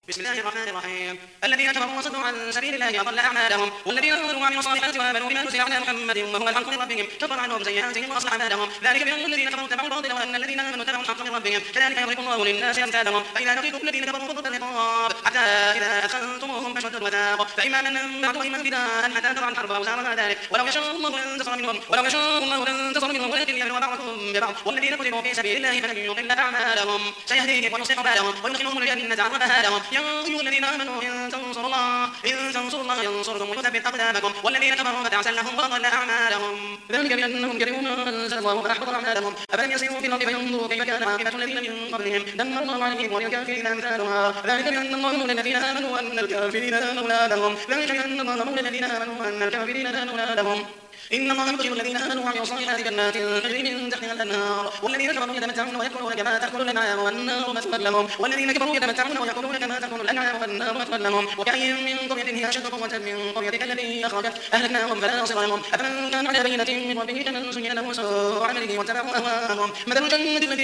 بسم الله الرحمن الرحيم. الذين كفروا وصدوا عن سبيل الله أضل أعمالهم والذين آمنوا وعملوا الصالحات وآمنوا بما نزل على محمد وهو الحق من ربهم كفر عنهم سيئاتهم وأصلح بالهم ذلك بأن الذين كفروا اتبعوا الباطل وأن الذين آمنوا اتبعوا الحق من ربهم كذلك يضرب الله للناس أمثالهم فإذا لقيتم الذين كفروا فضرب الرقاب حتى إذا أخذتموهم فشدوا الوثاق فإما منا بعد وإما فداء حتى تضع الحرب أوزارها ذلك ولو يشاء الله لانتصر منهم ولكن ليبلو بعضكم ببعض والذين قتلوا في سبيل الله فلن يضل أعمالهم سيهديهم ويصلح بالهم ويدخلهم الجنة عرفها لهم يا أيها الذين آمنوا إن تنصروا الله ينصركم ويثبت أقدامكم والذين كفروا فتعسل لهم وأضل أعمالهم ذلك بأنهم كرهوا ما أنزل الله فأحبط أعمالهم أفلم يسيروا في الأرض فينظروا كيف كان عاقبة الذين من قبلهم دمر الله عليهم وللكافرين أمثالها ذلك بأن الله مولى الذين آمنوا وأن الكافرين لا مولى لهم ذلك بأن الله مولى الذين آمنوا وأن الكافرين لا مولى لهم إن الله يدخل الذين آمنوا وعملوا الصالحات جنات تجري من تحتها الأنهار والذين كفروا يتمتعون ويأكلون كما تأكل الأنعام والنار مثوى لهم والذين كفروا يتمتعون ويأكلون كما تأكل الأنعام والنار مثوى لهم وكأي من قرية هي أشد قوة من قريتك التي أخرجت أهلكناهم فلا ناصر لهم أفمن كان على بينة من ربه كمن زين له سوء عمله واتبعوا أهواءهم مثل الجنة التي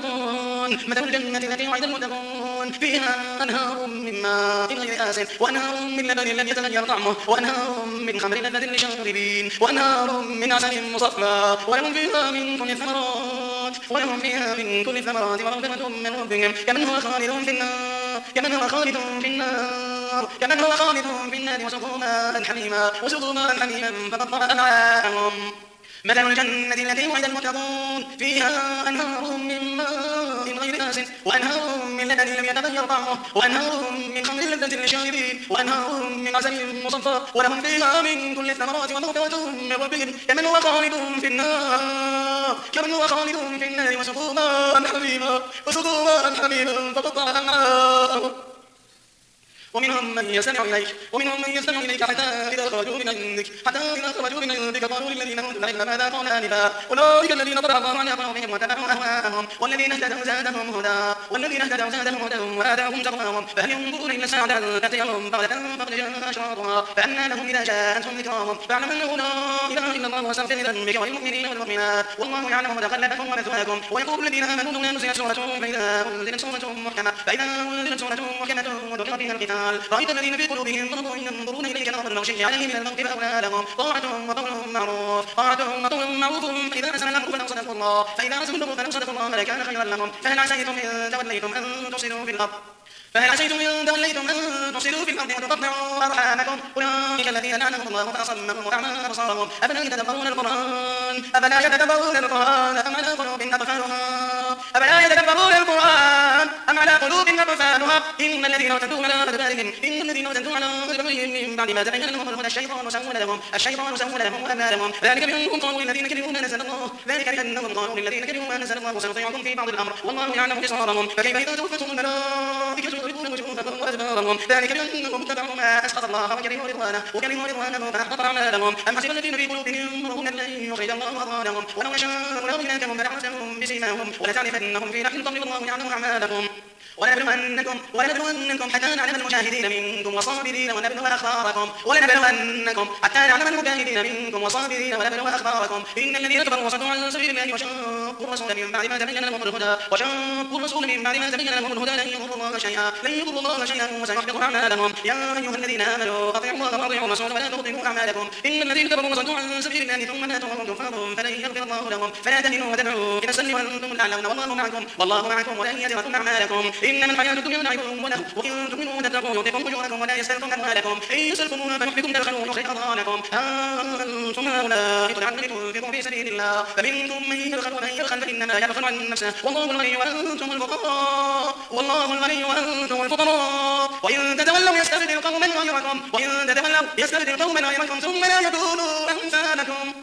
وعد المتقون فيها أنهار من ماء غير آسن وأنهار من لبن لم يتغير طعمه وأنهار من خمر لذة للشاربين وأنهار من عسل مصفى ولهم فيها من كل الثمرات ومغفرة من ربهم كمن هو خالد في النار وسقوا ماء حميما فقطع أمعاءهم مثل الجنة التي وعد المتقون فيها أنهار من ماء غير آسن وأنهار من لبن لم يتغير طعمه وأنهار من خمر لذة للشاربين وأنهار من عسل مصفى ولهم فيها من كل الثمرات ومغفرة من ربهم كمن هو خالد في النار وسقوا ماء حميما فقطع أمعاءهم ومنهم من يستمع إليك حتى إذا خرجوا من عندك قالوا للذين أوتوا العلم ماذا قال آنفا أولئك الذين طبع الله على قلوبهم واتبعوا أهواءهم والذين اهتدوا زادهم هدى وآتاهم تقواهم فهل ينظرون إلا الساعة أن تأتيهم بغتة فقد جاء أشراطها فأنى لهم إذا جاءتهم ذكراهم فاعلم أنه لا إله إلا الله واستغفر لذنبك وللمؤمنين والمؤمنات والله يعلم متقلبكم ومثواكم ويقول الذين آمنوا لولا نزلت سورة فإذا أنزلت سورة محكمة وذكر فيها القتال رأيت الذين في قلوبهم مرض ينظرون إليك نظر المغشي عليه من الموت فأولى لهم طاعة وقول معروف فإذا أسلموا فلو صدقوا الله لكان خيرا لهم فهل عسيتم إن توليتم أن تفسدوا في الأرض وتقطعوا أرحامكم أولئك الذين لعنهم الله فأصمهم وأعمى أبصارهم أفلا يتدبرون القرآن أم على قلوب أقفالها إن الذين ارتدوا على أدبارهم من بعد ما تبين لهم الهدى الشيطان سول لهم وأملالهم ذلك بأنهم قالوا للذين كرهوا ما نزل الله سنطيعكم في بعض الأمر والله يعلم إسرارهم فكيف إذا توفتهم الملائكة يضربون وجوههم وأدبارهم ذلك بأنهم اتبعوا ما أسخط الله وكرهوا رضوانه فأحبط أعمالهم أم حسب الذين في قلوبهم مرض أن لن يخرج الله أضغانهم ولو يشاء لأريناكهم فلعرفتهم بسيماهم ولتعرفنهم في لحن القول والله يعلم أعمالكم ولنبلونكم حتى نعلم المجاهدين منكم والصابرين ونبلو أخباركم إن الذين كفروا وصدوا عن سبيل الله وشاقوا الرسول من بعد ما تبين لهم الهدى لن يضروا الله شيئا وسيحبط أعمالهم يا أيها الذين آمنوا أطيعوا الله وأطيعوا الرسول ولا تبطلوا أعمالكم إن الذين كفروا وصدوا عن سبيل الله ثم ماتوا وهم كفار فلن يغفر الله لهم فلا تهنوا وتدعوا إلى السلم وأنتم الأعلون والله معكم ولن يتركم أعمالكم إنما الحياة الدنيا لعب ولهو وإن تؤمنوا وتتقوا يؤتكم أجوركم ولا يسألكم أموالكم إن يسألكموها فيحبكم تبخلوا يخرج أضغانكم أنتم هؤلاء تدعون لتنفقوا في سبيل الله فمنكم من يبخل ومن يبخل فإنما يبخل عن نفسه والله الغني وأنتم الفقراء وإن تتولوا يستبدل قوما غيركم ثم لا يكونوا أمثالكم